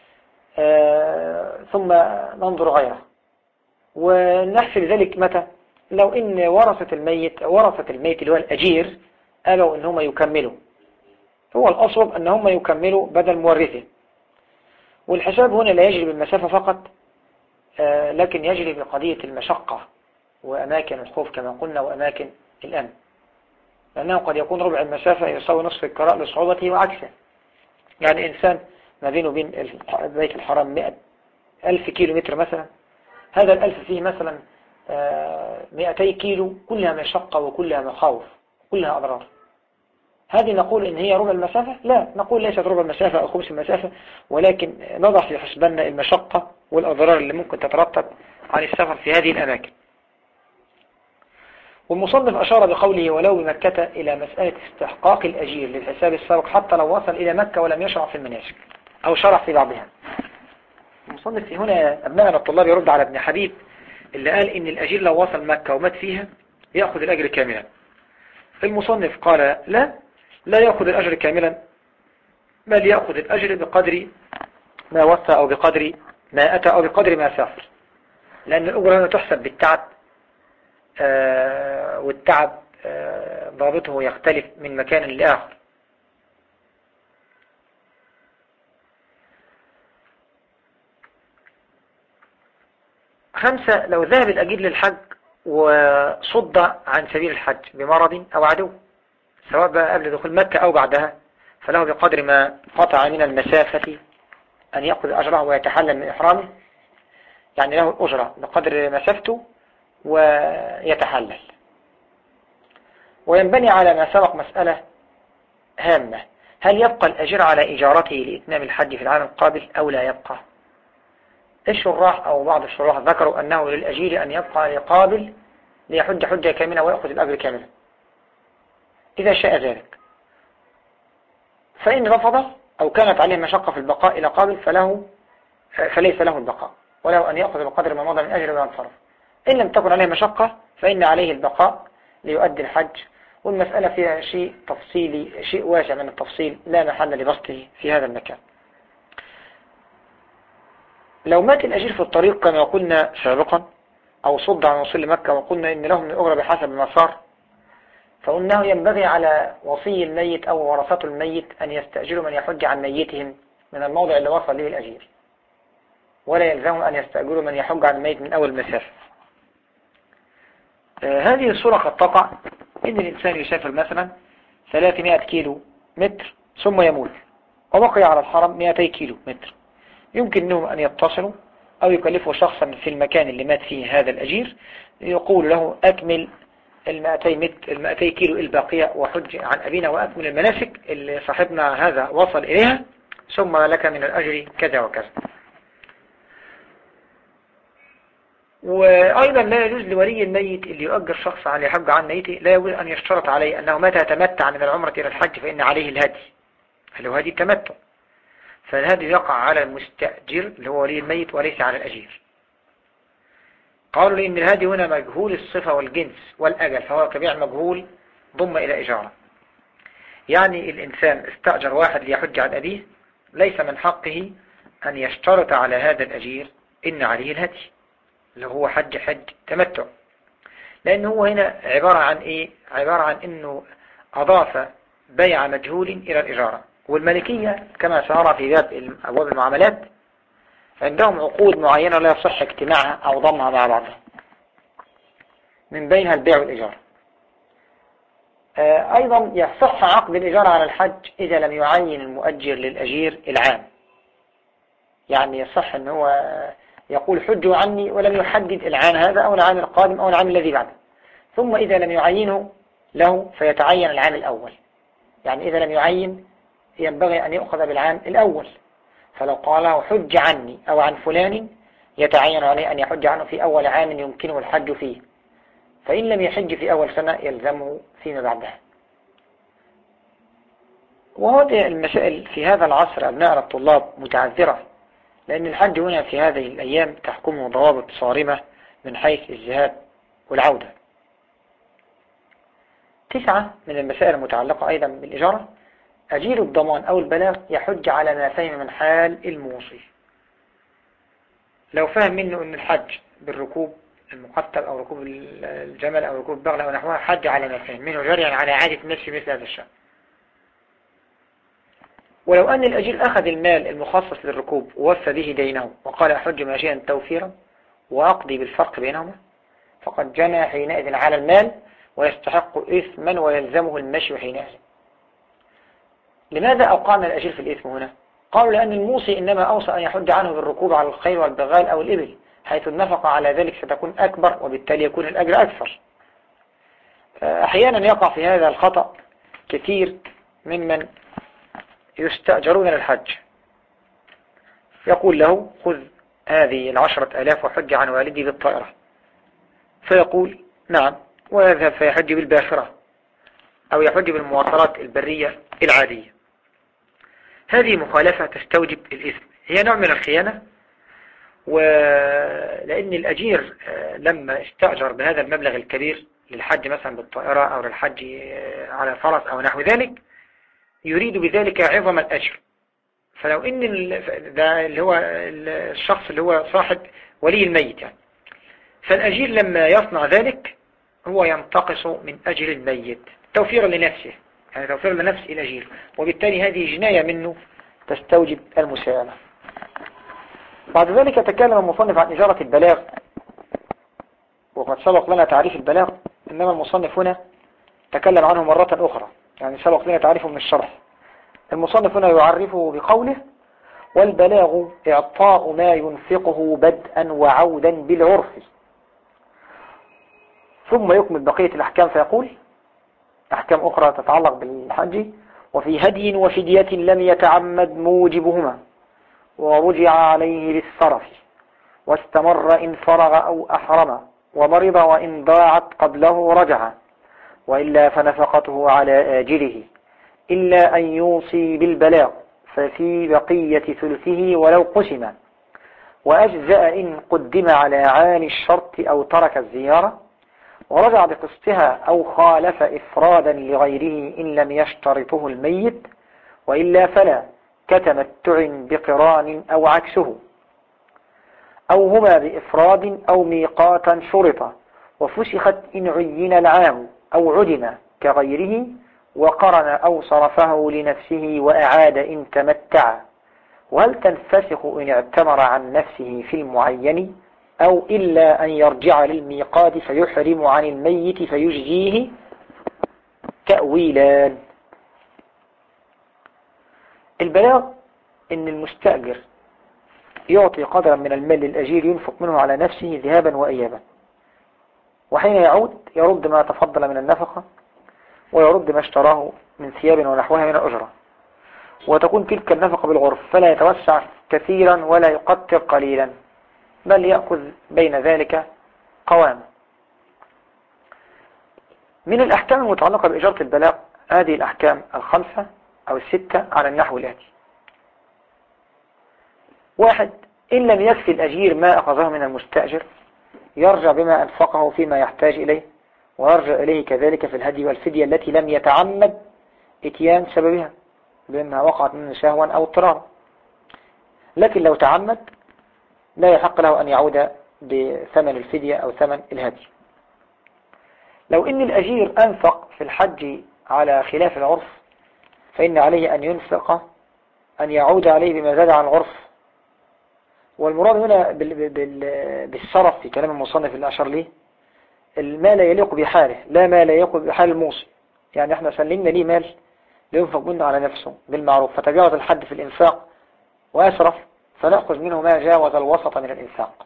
ثم ننظر غيره. ونحسب ذلك متى؟ لو إن ورثة الميت اللي هو الأجير قالوا إن هم يكملوا، هو الأصوب أن هم يكملوا بدل مورثه. والحساب هنا لا يجري بالمسافة فقط، لكن يجري بقضية المشقة وأماكن الخوف كما قلنا وأماكن الأمن، لأنه قد يكون ربع المسافة يساوي نصف القراء لصعوبته وعكسه. يعني إنسان ما بينه وبين بيت الحرام 100,000 كيلو متر مثلا، هذا 1000 فيه مثلا 200 كيلو كلها مشقة وكلها مخاوف كلها أضرار. هذه نقول إن هي ربع المسافة؟ لا، نقول ليست ربع المسافة أو خمس المسافة، ولكن نضع في حسبنا المشقة والأضرار اللي ممكن تترتب عن السفر في هذه الأماكن. والمصنف أشار بقوله ولو بمكة إلى مسألة استحقاق الأجير للحساب السابق حتى لو وصل إلى مكة ولم يشرع في المناسك أو شرع في بعضها. المصنف في هنا أبناءنا الطلاب يرد على ابن حبيب اللي قال إن الأجير لو وصل مكة ومات فيها يأخذ الأجر كاملا. المصنف قال لا يأخذ الأجر كاملا، بل يأخذ الأجر بقدر ما وصى أو بقدر ما أتى أو بقدر ما سافر، لأن الأجر هنا تحسب بالتعب، والتعب ضابطه يختلف من مكان لآخر. خمسة، لو ذهب الأجير للحج وصد عن سبيل الحج بمرض أو عدو، سواء بقى قبل دخول مكة أو بعدها، فله بقدر ما قطع من المسافة أن يأخذ أجره ويتحلل من إحرامه، يعني له الأجرة بقدر مسافته ويتحلل. وينبني على ما سبق مسألة هامة، هل يبقى الأجر على إجارته لإتمام الحج في العام القابل أو لا يبقى؟ الشراح أو بعض الشراح ذكروا أنه للأجير أن يبقى لقابل ليحج حجة كاملة ويأخذ الأجر كاملا إذا شاء ذلك، فإن رفض أو كانت عليه مشقة في البقاء إلى قابل فليس له البقاء، وله أن يأخذ بقدر ما مضى من أجر وينصرف. إن لم تكن عليه مشقة فإن عليه البقاء ليؤدي الحج. والمسألة فيها شيء تفصيلي، شيء واسع من التفصيل لا محل لبسطه في هذا المكان. لو مات الأجير في الطريق كما قلنا سابقا أو صد عن وصول لمكة وقلنا إن لهم الأجرة بحسب المسار، فإنه ينبغي على وصي الميت أو ورثة الميت أن يستأجروا من يحج عن ميتهم من الموضع اللي وصل له الأجير، ولا يلزمهم أن يستأجروا من يحج عن الميت من أول مسافة. هذه الصورة قد تقع إن الإنسان يسافر مثلا 300 كيلو متر ثم يموت وبقي على الحرم 200 كيلو متر، يمكن أنهم أن يتصلوا أو يكلفوا شخصا في المكان اللي مات فيه هذا الأجير يقول له أكمل 200 كيلو الباقية وحج عن أبينا وأكمل المناسك اللي صاحبنا هذا وصل إليها، ثم لك من الأجر كذا وكذا. وأيضا لا يجوز لولي الميت اللي يؤجر شخص على يحج عن ميته، لا يجوز أن يشترط عليه أنه متى تمتع من العمرة إلى الحج فإن عليه الهدي، هل هو هدي التمتع، فالهدي يقع على المستأجر اللي هو ولي الميت وليس على الأجير. قالوا لأن الهدي هنا مجهول الصفة والجنس والأجل، فهو كبيع مجهول ضم إلى إجارة. يعني الإنسان استأجر واحد ليحج عن أبيه، ليس من حقه أن يشترط على هذا الأجير إن عليه الهدي اللي هو حج تمتع، لأن هو هنا عبارة عن إيه؟ عبارة عن إنه أضاف بيع مجهول إلى الإجارة. والمالكية كما سنرى في باب أبواب المعاملات عندهم عقود معينة لا يصح اجتماعها أو ضمها مع بعضها، من بينها البيع والإجارة. أيضا يصح عقد الإجارة على الحج إذا لم يعين المؤجر للأجير العام، يعني يصح أن هو يقول حجوا عني ولم يحدد العام هذا أو العام القادم أو العام الذي بعده، ثم إذا لم يعينه له فيتعين العام الأول. يعني إذا لم يعين ينبغي أن يؤخذ بالعام الأول، فلو قال له حج عني أو عن فلان يتعين عليه أن يحج عنه في أول عام يمكنه الحج فيه، فإن لم يحج في أول سنة يلزمه فيما بعدها. وهذه المسائل في هذا العصر أبناء الطلاب متعذرة، لأن الحج هنا في هذه الأيام تحكمه ضوابط صارمة من حيث الذهاب والعودة. 9 من المسائل المتعلقة أيضا بالإجارة: أجير الضمان أو البلاغ يحج على ما فهم من حال الموصي. لو فهم منه أن الحج بالركوب المقتل أو ركوب الجمل أو ركوب البغل أو نحوها، حج على ما فهم منه جريا على عادة الناس في مثل هذا الشأن. ولو أن الأجير أخذ المال المخصص للركوب ووفى به دينه وقال أحج ماشيا توفيرا وأقضي بالفرق بينهما، فقد جنى حينئذ على المال ويستحق إثما ويلزمه المشي حينئذ. لماذا أوقعنا الأجير في الإثم هنا؟ قالوا لأن الموصي إنما أوصى أن يحج عنه بالركوب على الخيل والبغال أو الإبل، حيث النفقة على ذلك ستكون أكبر وبالتالي يكون الأجر أكثر. أحيانا يقع في هذا الخطأ كثير ممن يستأجرون للحج، يقول له خذ هذه 10,000 وحج عن والدي بالطائرة، فيقول نعم ويذهب فيحج بالباخرة أو يحج بالمواصلات البرية العادية. هذه مخالفة تستوجب الإثم، هي نوع من الخيانة. ولأن الأجير لما استأجر بهذا المبلغ الكبير للحج مثلا بالطائرة أو للحج على فرس أو نحو ذلك، يريد بذلك عظم الأجر. فلو إن ده اللي هو الشخص اللي هو صاحب ولي الميت يعني، فالأجير لما يصنع ذلك هو ينتقص من أجر الميت توفيرا لنفسه، يعني توفيرا لنفس الأجير، وبالتالي هذه جناية منه تستوجب المساءلة. بعد ذلك تكلم المصنف عن إجارة البلاغ، وقد سبق لنا تعريف البلاغ، إنما المصنف هنا تكلم عنه مرة أخرى، يعني سبق لنا تعريفه من الشرح. المصنف هنا يعرفه بقوله: والبلاغ إعطاء ما ينفقه بدءا وعودا بالعرف. ثم يكمل بقية الأحكام فيقول أحكام أخرى تتعلق بالحج: وفي هدي وفدية لم يتعمد موجبهما ورجع عليه للصرف، واستمر إن فرغ أو أحرم، ومرض وإن ضاعت قبله رجع، وإلا فنفقته على آجله، إلا أن يوصي بالبلاغ ففي بقية ثلثه ولو قسم، وأجزأ إن قدم على عام الشرط أو ترك الزيارة، ورجع بقسطها أو خالف إفرادا لغيره إن لم يشترطه الميت، وإلا فلا كتمتع بقران أو عكسه، أو هما بإفراد أو ميقاتا شرطا، وفسخت إن عين العام أو عدم كغيره، وقرن أو صرفه لنفسه وأعاد إن تمتع. وهل تنفسخ إن اعتمر عن نفسه في المعين، أو إلا أن يرجع للميقات فيحرم عن الميت فيجزيه؟ تأويلان. البلاغ إن المستأجر يعطي قدرا من المال للأجير ينفق منه على نفسه ذهابا وإيابا، وحين يعود يرد ما تفضل من النفقة ويرد ما اشتراه من ثياب ونحوها من الأجرة، وتكون تلك النفقة بالعرف، فلا يتوسع كثيرا ولا يقتر قليلا، بل يأخذ بين ذلك قوام. من الأحكام المتعلقة بإجارة البلاغ هذه الأحكام 5 أو 6 على النحو الآتي: 1. إن لم يكفي الأجير ما أخذه من المستأجر يرجع بما أنفقه فيما يحتاج إليه، ويرجع إليه كذلك في الهدي والفدية التي لم يتعمد اتيان سببها بأنها وقعت منه سهوا أو اضطرارا. لكن لو تعمد لا يحق له أن يعود بثمن الفدية أو ثمن الهدي. لو إن الأجير أنفق في الحج على خلاف العرف فإن عليه أن ينفق أن يعود عليه بما زاد عن العرف. والمراد هنا بالصرف في كلام المصنف اللي أشار ليه ما لا يليق بحاله، لا ما لا يليق بحال الموصي. يعني احنا سلمنا ليه مال لينفق منه على نفسه بالمعروف فتجاوز الحد في الإنفاق وأسرف، فنأخذ منه ما جاوز الوسط من الإنفاق.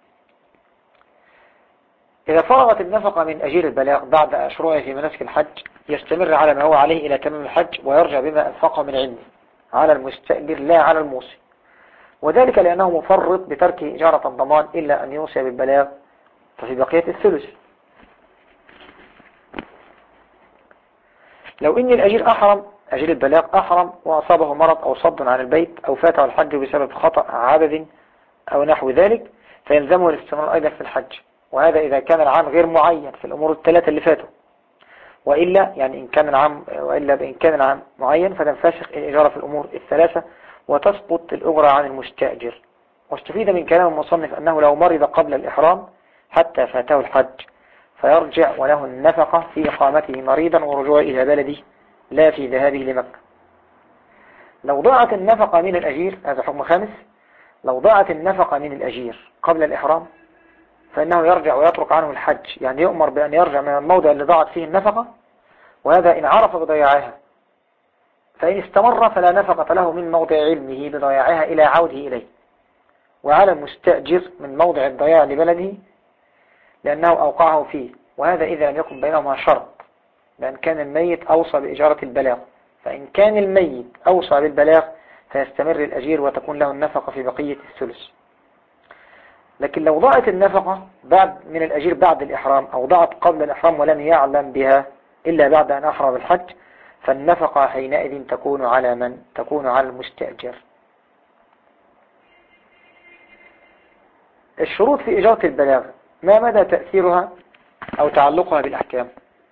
إذا فرغت النفقة من أجير البلاغ بعد شروعه في مناسك الحج يستمر على ما هو عليه إلى تمام الحج ويرجع بما أنفقه من علمه على المستأجر لا على الموصي، وذلك لأنه مفرط بترك إجارة الضمان إلا أن يوصي بالبلاغ ففي بقية الثلث. لو إن الأجير أجير البلاغ أحرم وأصابه مرض أو صد عن البيت أو فاته الحج بسبب خطأ عدد أو نحو ذلك فيلزمه الاستمرار أيضا في الحج، وهذا إذا كان العام غير معين في الأمور الثلاثة اللي فاتوا. وإلا يعني إن كان العام معين فتنفسخ الإجارة في الأمور الثلاثة وتسقط الأجرة عن المستأجر. واستفيد من كلام المصنف أنه لو مرض قبل الإحرام حتى فاته الحج فيرجع وله النفقة في إقامته مريضا ورجوعه إلى بلده لا في ذهابه لمكة. لو ضاعت النفقة من الأجير، هذا حكم خامس، لو ضاعت النفقة من الأجير قبل الإحرام فإنه يرجع ويترك عنه الحج، يعني يؤمر بأن يرجع من الموضع اللي ضاعت فيه النفقة، وهذا إن عرف بضياعها. فإن استمر فلا نفقة له من موضع علمه بضياعها إلى عوده إليه، وعلى المستأجر من موضع الضياع لبلده لأنه أوقعه فيه، وهذا إذا لم يكن بينهما شرط، لأن كان الميت أوصى بإجارة البلاغ. فإن كان الميت أوصى بالبلاغ فيستمر الأجير وتكون له النفقة في بقية الثلث. لكن لو ضاعت النفقة من الأجير بعد الإحرام أو ضاعت قبل الإحرام ولم يعلم بها إلا بعد أن أحرم الحج فالنفقة حينئذ تكون على من؟ تكون على المستأجر. الشروط في إجارة البلاغ ما مدى تأثيرها أو تعلقها بالأحكام؟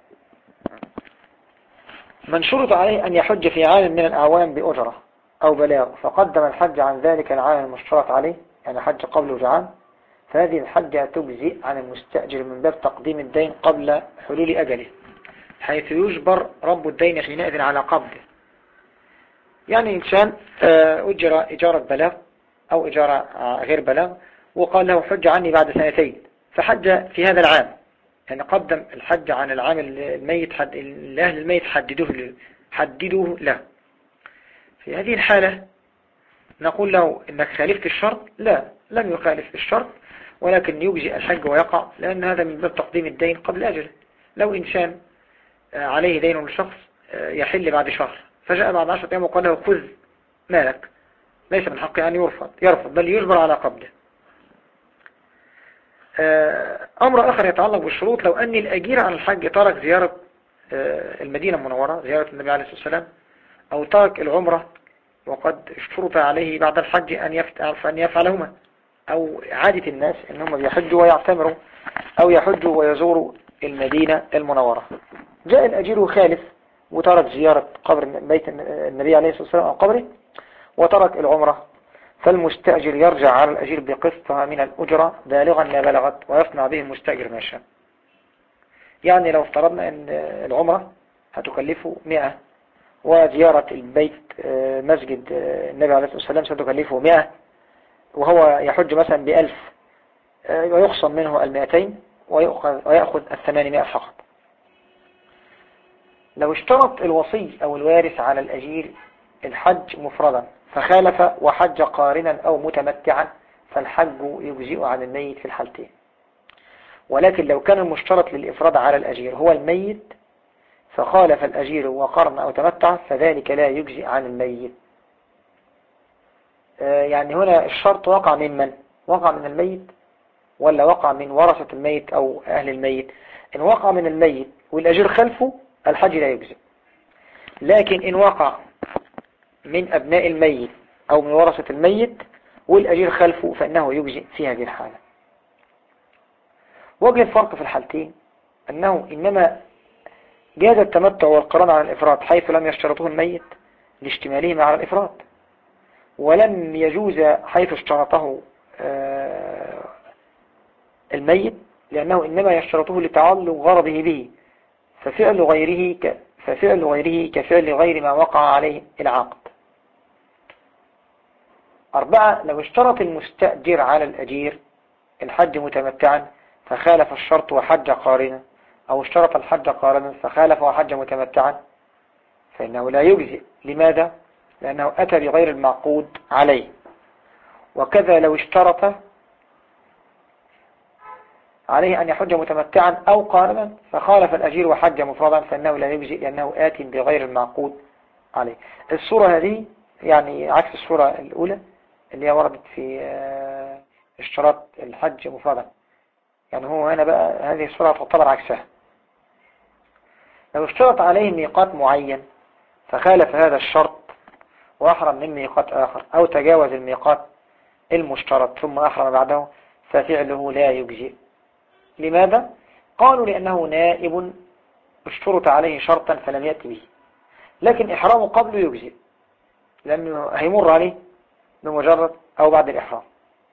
من شرط عليه أن يحج في عام من الأعوام بأجرة أو بلاغ فقدم الحج عن ذلك العام المشترط عليه، يعني حج قبله بعام، فهذه الحجة تجزئ عن المستأجر من باب تقديم الدين قبل حلول أجله، حيث يجبر رب الدين حينئذ على قبضه. يعني إنسان أجر إجارة بلاغ أو إجارة غير بلاغ وقال له حج عني بعد سنتين، فحج في هذا العام، يعني قدم الحج عن العام الميت الأهل الميت حددوه له. في هذه الحالة نقول له إنك خالفت الشرط؟ لا، لم يخالف الشرط، ولكن يجزئ الحج ويقع، لأن هذا من باب تقديم الدين قبل أجله. لو إنسان عليه دين لشخص يحل بعد شهر فجاء بعد 10 أيام وقال له خذ مالك، ليس من حقه أن يرفض بل يجبر على قبضه. أمر آخر يتعلق بالشروط، لو أن الأجير عن الحج ترك زيارة المدينة المنورة، زيارة النبي عليه الصلاة والسلام، أو ترك العمرة وقد اشترط عليه بعد الحج أن يفعلهما، أو عادة الناس أنهم يحجوا ويعتمروا أو يحجوا ويزوروا المدينة المنورة، جاء الأجير خالف وترك زيارة قبر بيت النبي عليه الصلاة والسلام أو قبره وترك العمرة، فالمستأجر يرجع على الأجير بقسطها من الأجرة بالغا ما بلغت ويصنع به المستأجر ما شاء. يعني لو افترضنا أن العمرة هتكلفه 100 وزيارة البيت مسجد النبي عليه الصلاة والسلام ستكلفه 100 وهو يحج مثلا ب1000 ويخصم منه 200 ويأخذ 800 فقط. لو اشترط الوصي أو الوارث على الأجير الحج مفردا فخالف وحج قارنا أو متمتعا فالحج يجزئ عن الميت في الحالتين. ولكن لو كان المشترط للإفراد على الأجير هو الميت فخالف الأجير وقرن أو تمتع فذلك لا يجزئ عن الميت. يعني هنا الشرط وقع من من؟ وقع من الميت ولا وقع من ورثة الميت أو أهل الميت؟ إن وقع من الميت والأجير خلفه الحج لا يجزئ، لكن إن وقع من أبناء الميت أو من ورثة الميت والأجير خلفه فإنه يجزئ في هذه الحالة. وجه الفرق في الحالتين أنه إنما جاز التمتع والقران على الإفراد حيث لم يشترطه الميت لاشتمالهما على الإفراد، ولم يجوز حيث اشترطه الميت لأنه إنما يشترطه لتعلق غرضه به، ففعل غيره كفعل غير ما وقع عليه العقد. 4. لو اشترط المستأجر على الأجير الحج متمتعا فخالف الشرط وحج قارنا، أو اشترط الحج قارنا فخالف وحج متمتعا، فإنه لا يجزئ. لماذا؟ لأنه أتى بغير المعقود عليه. وكذا لو اشترط عليه أن يحج متمتعا أو قارنا فخالف الأجير وحج مفردا، فإنه لا يجزئ لأنه آت بغير المعقود عليه. الصورة هذه يعني عكس الصورة الأولى اللي هي وردت في اشتراط الحج مفردا، يعني هو هنا بقى هذه الصورة تعتبر عكسها. لو اشترط عليه ميقات معين فخالف هذا الشرط وأحرم من ميقات آخر، أو تجاوز الميقات المشترط ثم أحرم بعده، ففعله لا يجزئ. لماذا؟ قالوا لأنه نائب اشترط عليه شرطا فلم يأتي به، لكن إحرامه قبله يجزئ لأنه هيمر عليه بمجرد أو بعد الإحرام.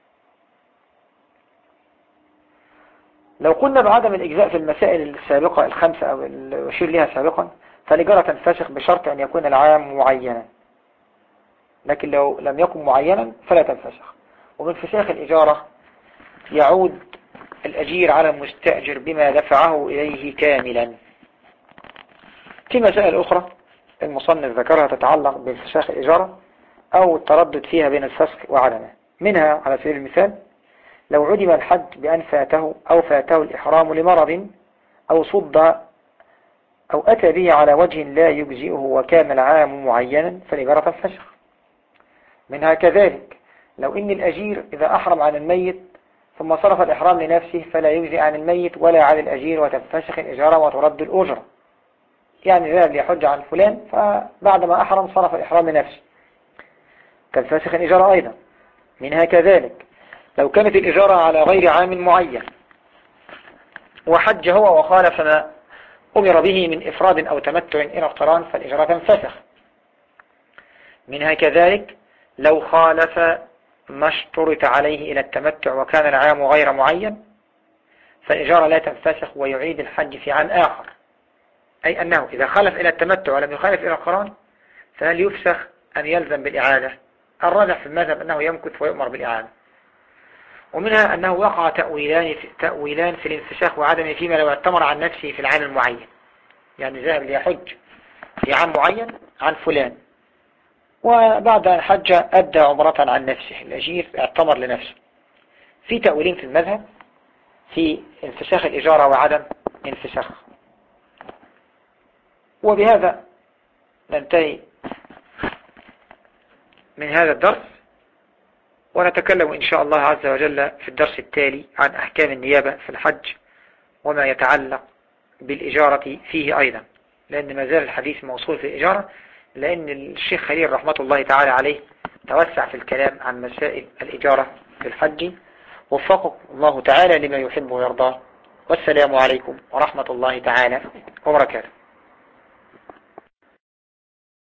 لو قلنا بعدم الإجزاء في المسائل السابقة الخمسة أو الأشير لها سابقا، فالإجارة تنفسخ بشرط أن يكون العام معينا، لكن لو لم يكن معينا فلا تنفسخ. ومن فساخ الإجارة يعود الأجير على المستأجر بما دفعه إليه كاملا. في مسائل أخرى المصنف ذكرها تتعلق بفساخ الإجارة أو التردد فيها بين الفسخ وعدمه. منها على سبيل المثال لو عدم الحج بأن فاته أو فاته الإحرام لمرض أو صد أو أتى به على وجه لا يجزئه وكان العام معينا فالإجارة تنفسخ. منها كذلك لو إن الأجير إذا أحرم عن الميت ثم صرف الإحرام لنفسه فلا يجزئ عن الميت ولا عن الأجير وتنفسخ الإجارة وترد الأجرة. يعني ذهب ليحج عن فلان فبعدما أحرم صرف الإحرام لنفسه تنفسخ الإجارة أيضا. منها كذلك لو كانت الإجارة على غير عام معين وحج هو وخالف ما أمر به من إفراد أو تمتع إلى اقتران فالإجارة تنفسخ. منها كذلك لو خالف ما اشترط عليه إلى التمتع وكان العام غير معين فالإجارة لا تنفسخ ويعيد الحج في عام آخر. أي أنه إذا خالف إلى التمتع ولم يخالف إلى القران فهل يفسخ أم يلزم بالإعادة؟ الراجح في المذهب أنه يمكث ويؤمر بالإعادة. ومنها أنه وقع تأويلان في الانفساخ وعدمه فيما لو اعتمر عن نفسه في العام المعين، يعني ذهب ليحج في عام معين عن فلان وبعد أن حج أدى عمرة عن نفسه، الأجير اعتمر لنفسه. في تأويلين في المذهب في انفساخ الإجارة وعدم انفساخ. وبهذا ننتهي من هذا الدرس، ونتكلم إن شاء الله عز وجل في الدرس التالي عن أحكام النيابة في الحج وما يتعلق بالإجارة فيه أيضا، لأن ما زال الحديث موصول في الإجارة، لأن الشيخ خليل رحمة الله تعالى عليه توسع في الكلام عن مسائل الإجارة في الحج. وفقكم الله تعالى لما يحب ويرضاه، والسلام عليكم ورحمة الله تعالى وبركاته.